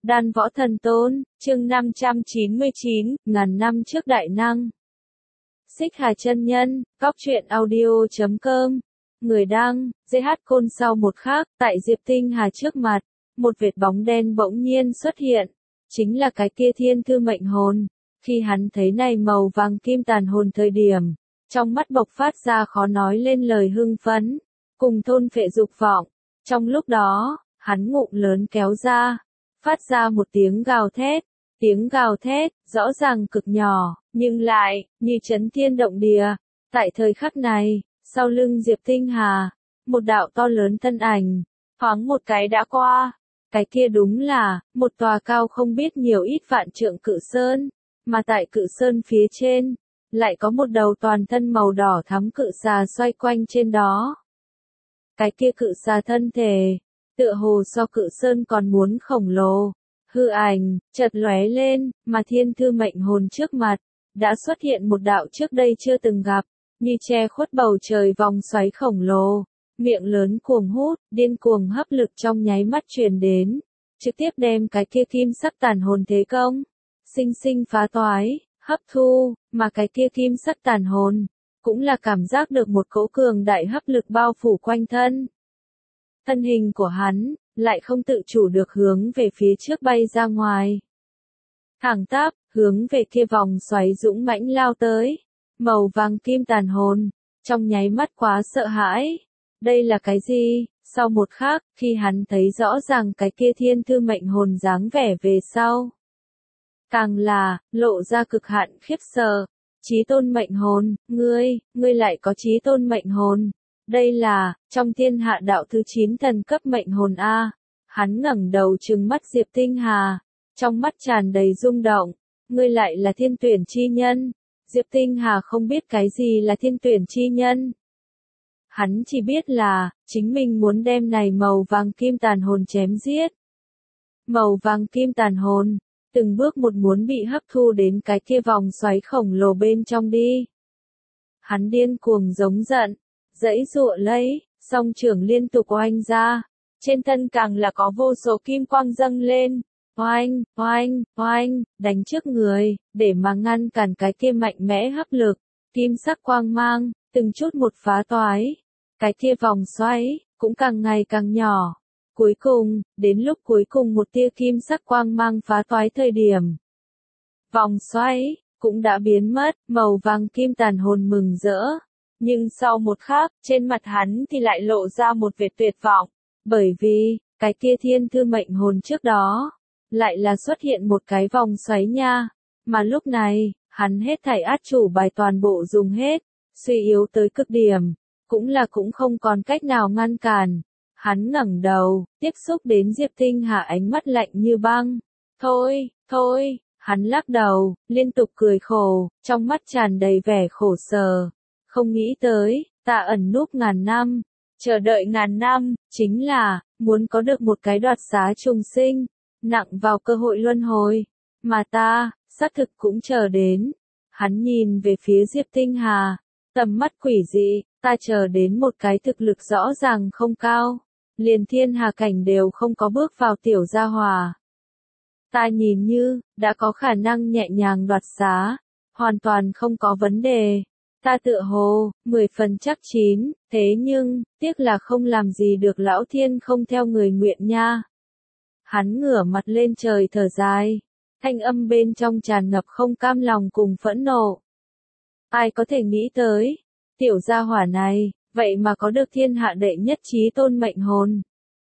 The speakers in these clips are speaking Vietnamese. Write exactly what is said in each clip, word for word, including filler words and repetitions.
Đan Võ Thần Tôn, chương năm trăm chín mươi chín, ngàn năm trước đại năng. Xích Hà chân nhân, Cóc truyện audio chấm com. Người đăng, giê hát Côn. Sau một khắc, tại Diệp Tinh Hà trước mặt, một vệt bóng đen bỗng nhiên xuất hiện. Chính là cái kia thiên thư mệnh hồn. Khi hắn thấy này màu vàng kim tàn hồn thời điểm, trong mắt bộc phát ra khó nói lên lời hưng phấn, cùng thôn phệ dục vọng. Trong lúc đó, hắn ngụm lớn kéo ra, phát ra một tiếng gào thét. Tiếng gào thét, rõ ràng cực nhỏ, nhưng lại, như chấn thiên động địa. Tại thời khắc này, sau lưng Diệp Tinh Hà, một đạo to lớn thân ảnh, thoáng một cái đã qua. Cái kia đúng là, một tòa cao không biết nhiều ít vạn trượng cự sơn, mà tại cự sơn phía trên, lại có một đầu toàn thân màu đỏ thắm cự xà xoay quanh trên đó. Cái kia cự xà thân thể, tựa hồ so cự sơn còn muốn khổng lồ. Hư ảnh, chợt lóe lên, mà thiên thư mệnh hồn trước mặt, đã xuất hiện một đạo trước đây chưa từng gặp, như che khuất bầu trời vòng xoáy khổng lồ, miệng lớn cuồng hút, điên cuồng hấp lực trong nháy mắt truyền đến, trực tiếp đem cái kia kim sắc tàn hồn thế công, sinh sinh phá toái, hấp thu, mà cái kia kim sắc tàn hồn, cũng là cảm giác được một cỗ cường đại hấp lực bao phủ quanh thân. Thân hình của hắn, lại không tự chủ được hướng về phía trước bay ra ngoài. Thẳng tắp, hướng về kia vòng xoáy dũng mãnh lao tới. Màu vàng kim tàn hồn, trong nháy mắt quá sợ hãi. Đây là cái gì? Sau một khắc, khi hắn thấy rõ ràng cái kia thiên thư mệnh hồn dáng vẻ về sau. Càng là, lộ ra cực hạn khiếp sợ. Chí tôn mệnh hồn, ngươi, ngươi lại có chí tôn mệnh hồn. Đây là, trong thiên hạ đạo thứ chín thần cấp mệnh hồn A. Hắn ngẩng đầu trừng mắt Diệp Tinh Hà, trong mắt tràn đầy rung động. Ngươi lại là thiên tuyển chi nhân. Diệp Tinh Hà không biết cái gì là thiên tuyển chi nhân. Hắn chỉ biết là, chính mình muốn đem này màu vàng kim tàn hồn chém giết. Màu vàng kim tàn hồn, từng bước một muốn bị hấp thu đến cái kia vòng xoáy khổng lồ bên trong đi. Hắn điên cuồng giống giận, giãy giụa lấy, song trưởng liên tục oanh ra, trên thân càng là có vô số kim quang dâng lên, oanh, oanh, oanh, đánh trước người, để mà ngăn cản cái kia mạnh mẽ hấp lực, kim sắc quang mang, từng chút một phá toái, cái kia vòng xoáy, cũng càng ngày càng nhỏ. Cuối cùng, đến lúc cuối cùng một tia kim sắc quang mang phá toái thời điểm, vòng xoáy, cũng đã biến mất, màu vàng kim tàn hồn mừng rỡ. Nhưng sau một khắc, trên mặt hắn thì lại lộ ra một vệt tuyệt vọng, bởi vì, cái kia thiên thư mệnh hồn trước đó, lại là xuất hiện một cái vòng xoáy nha, mà lúc này, hắn hết thảy át chủ bài toàn bộ dùng hết, suy yếu tới cực điểm, cũng là cũng không còn cách nào ngăn cản. Hắn ngẩng đầu, tiếp xúc đến Diệp Tinh Hà ánh mắt lạnh như băng. Thôi, thôi, hắn lắc đầu, liên tục cười khổ, trong mắt tràn đầy vẻ khổ sở. Không nghĩ tới, ta ẩn núp ngàn năm, chờ đợi ngàn năm, chính là, muốn có được một cái đoạt xá trùng sinh, nặng vào cơ hội luân hồi. Mà ta, xác thực cũng chờ đến. Hắn nhìn về phía Diệp Tinh Hà, tầm mắt quỷ dị, ta chờ đến một cái thực lực rõ ràng không cao. Liền thiên hà cảnh đều không có bước vào tiểu gia hòa. Ta nhìn như, đã có khả năng nhẹ nhàng đoạt xá, hoàn toàn không có vấn đề. Ta tựa hồ, mười phần chắc chín, thế nhưng, tiếc là không làm gì được lão thiên không theo người nguyện nha. Hắn ngửa mặt lên trời thở dài, thanh âm bên trong tràn ngập không cam lòng cùng phẫn nộ. Ai có thể nghĩ tới, tiểu gia hỏa này, vậy mà có được thiên hạ đệ nhất chí tôn mệnh hồn.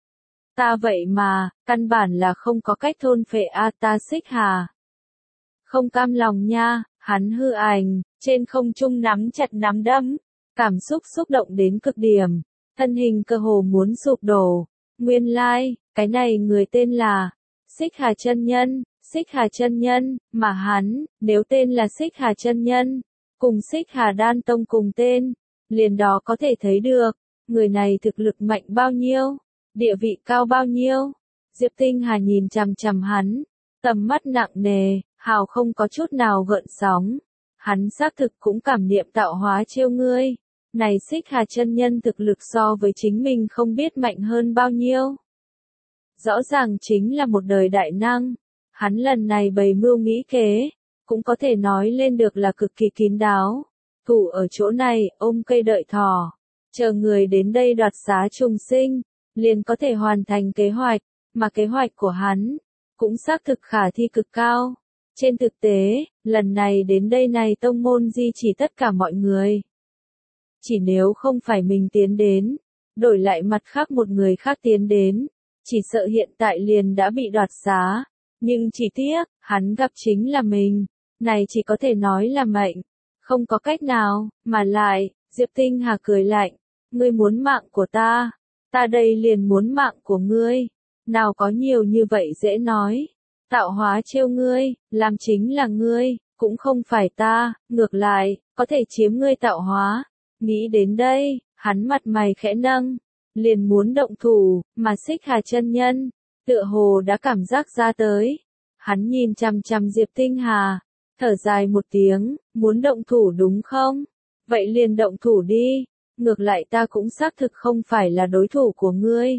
Ta vậy mà, căn bản là không có cách thôn phệ a ta Xích Hà. Không cam lòng nha, hắn hư ảnh, trên không trung nắm chặt nắm đấm, cảm xúc xúc động đến cực điểm, thân hình cơ hồ muốn sụp đổ. Nguyên lai, like, cái này người tên là Xích Hà chân nhân, Xích Hà chân nhân, mà hắn, nếu tên là Xích Hà chân nhân, cùng Xích Hà Đan Tông cùng tên, liền đó có thể thấy được, người này thực lực mạnh bao nhiêu, địa vị cao bao nhiêu. Diệp Tinh Hà nhìn chằm chằm hắn, tầm mắt nặng nề, hào không có chút nào gợn sóng. Hắn xác thực cũng cảm niệm tạo hóa chiêu ngươi. Này Xích Hà chân nhân thực lực so với chính mình không biết mạnh hơn bao nhiêu. rõ ràng chính là một đời đại năng. Hắn lần này bày mưu nghĩ kế, cũng có thể nói lên được là cực kỳ kín đáo. Thủ ở chỗ này, ôm cây đợi thỏ, chờ người đến đây đoạt xá trùng sinh, liền có thể hoàn thành kế hoạch, mà kế hoạch của hắn cũng xác thực khả thi cực cao. Trên thực tế, lần này đến đây này tông môn di chỉ tất cả mọi người. Chỉ nếu không phải mình tiến đến, đổi lại mặt khác một người khác tiến đến, chỉ sợ hiện tại liền đã bị đoạt xá. Nhưng chỉ tiếc, hắn gặp chính là mình, này chỉ có thể nói là mệnh, không có cách nào, mà lại, Diệp Tinh Hà cười lạnh, ngươi muốn mạng của ta, ta đây liền muốn mạng của ngươi, nào có nhiều như vậy dễ nói, tạo hóa trêu ngươi, làm chính là ngươi, cũng không phải ta, ngược lại, có thể chiếm ngươi tạo hóa. Nghĩ đến đây, hắn mặt mày khẽ nâng, liền muốn động thủ, mà Xích Hà chân nhân, tựa hồ đã cảm giác ra tới. Hắn nhìn chằm chằm Diệp Tinh Hà, thở dài một tiếng, muốn động thủ đúng không? Vậy liền động thủ đi, ngược lại ta cũng xác thực không phải là đối thủ của ngươi.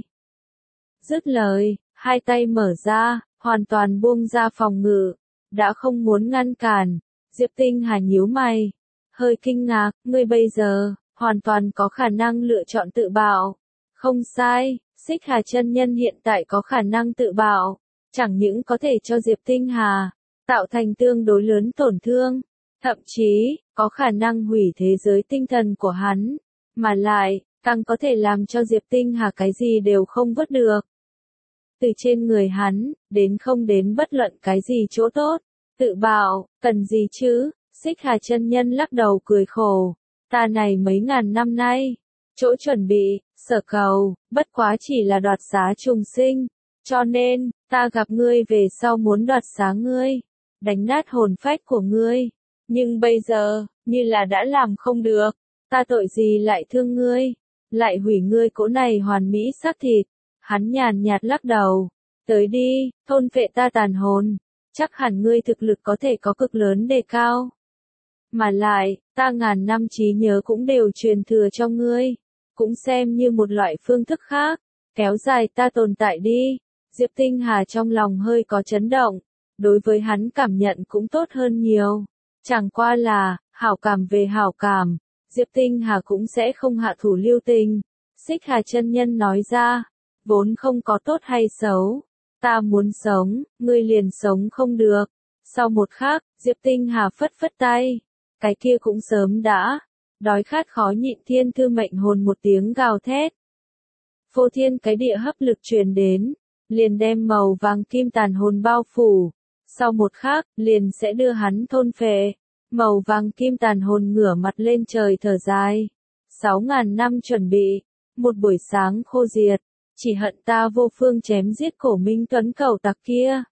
Dứt lời, hai tay mở ra, hoàn toàn buông ra phòng ngự, đã không muốn ngăn cản. Diệp Tinh Hà nhíu mày, hơi kinh ngạc, ngươi bây giờ, hoàn toàn có khả năng lựa chọn tự bạo. Không sai, Xích Hà chân nhân hiện tại có khả năng tự bạo, chẳng những có thể cho Diệp Tinh Hà tạo thành tương đối lớn tổn thương, thậm chí có khả năng hủy thế giới tinh thần của hắn, mà lại càng có thể làm cho Diệp Tinh Hà cái gì đều không vớt được. Từ trên người hắn, đến không đến bất luận cái gì chỗ tốt, tự bạo, cần gì chứ? Xích Hà chân nhân lắc đầu cười khổ, ta này mấy ngàn năm nay, chỗ chuẩn bị, sở cầu, bất quá chỉ là đoạt xá trùng sinh, cho nên, ta gặp ngươi về sau muốn đoạt xá ngươi, đánh nát hồn phách của ngươi, nhưng bây giờ, như là đã làm không được, ta tội gì lại thương ngươi, lại hủy ngươi cỗ này hoàn mỹ xác thịt. Hắn nhàn nhạt lắc đầu, tới đi, thôn phệ ta tàn hồn, chắc hẳn ngươi thực lực có thể có cực lớn đề cao. Mà lại, ta ngàn năm trí nhớ cũng đều truyền thừa cho ngươi, cũng xem như một loại phương thức khác, kéo dài ta tồn tại đi. Diệp Tinh Hà trong lòng hơi có chấn động, đối với hắn cảm nhận cũng tốt hơn nhiều. Chẳng qua là, hảo cảm về hảo cảm, Diệp Tinh Hà cũng sẽ không hạ thủ lưu tình. Xích Hà chân nhân nói ra, vốn không có tốt hay xấu, ta muốn sống, ngươi liền sống không được. Sau một khắc, Diệp Tinh Hà phất phất tay, cái kia cũng sớm đã, đói khát khó nhịn thiên thư mệnh hồn một tiếng gào thét. Phô thiên cái địa hấp lực truyền đến, liền đem màu vàng kim tàn hồn bao phủ, sau một khắc, liền sẽ đưa hắn thôn phệ. Màu vàng kim tàn hồn ngửa mặt lên trời thở dài, sáu ngàn năm chuẩn bị, một buổi sáng khô diệt, chỉ hận ta vô phương chém giết Cổ Minh Tuấn cẩu tặc kia.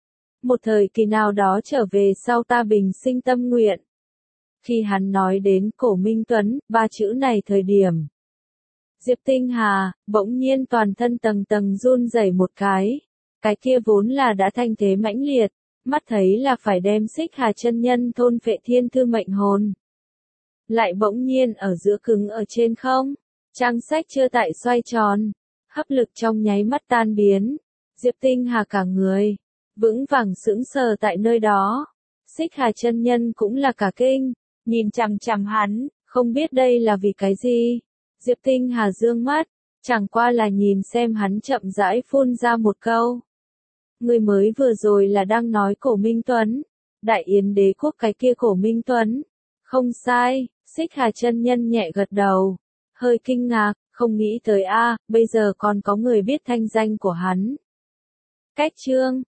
Một thời kỳ nào đó trở về sau ta bình sinh tâm nguyện. Khi hắn nói đến Cổ Minh Tuấn, ba chữ này thời điểm, Diệp Tinh Hà, bỗng nhiên toàn thân tầng tầng run rẩy một cái, cái kia vốn là đã thanh thế mãnh liệt, mắt thấy là phải đem Xích Hà chân nhân thôn phệ thiên thư mệnh hồn. Lại bỗng nhiên ở giữa cứng ở trên không, trang sách chưa tại xoay tròn, hấp lực trong nháy mắt tan biến, Diệp Tinh Hà cả người, vững vàng sững sờ tại nơi đó. Xích Hà chân nhân cũng là cả kinh, nhìn chằm chằm hắn, không biết đây là vì cái gì. Diệp Tinh Hà dương mắt, chẳng qua là nhìn xem hắn chậm rãi phun ra một câu. Người mới vừa rồi là đang nói Cổ Minh Tuấn, Đại Yến đế quốc cái kia Cổ Minh Tuấn. Không sai, Xích Hà chân nhân nhẹ gật đầu, hơi kinh ngạc, không nghĩ tới a, bây giờ còn có người biết thanh danh của hắn. Cách chương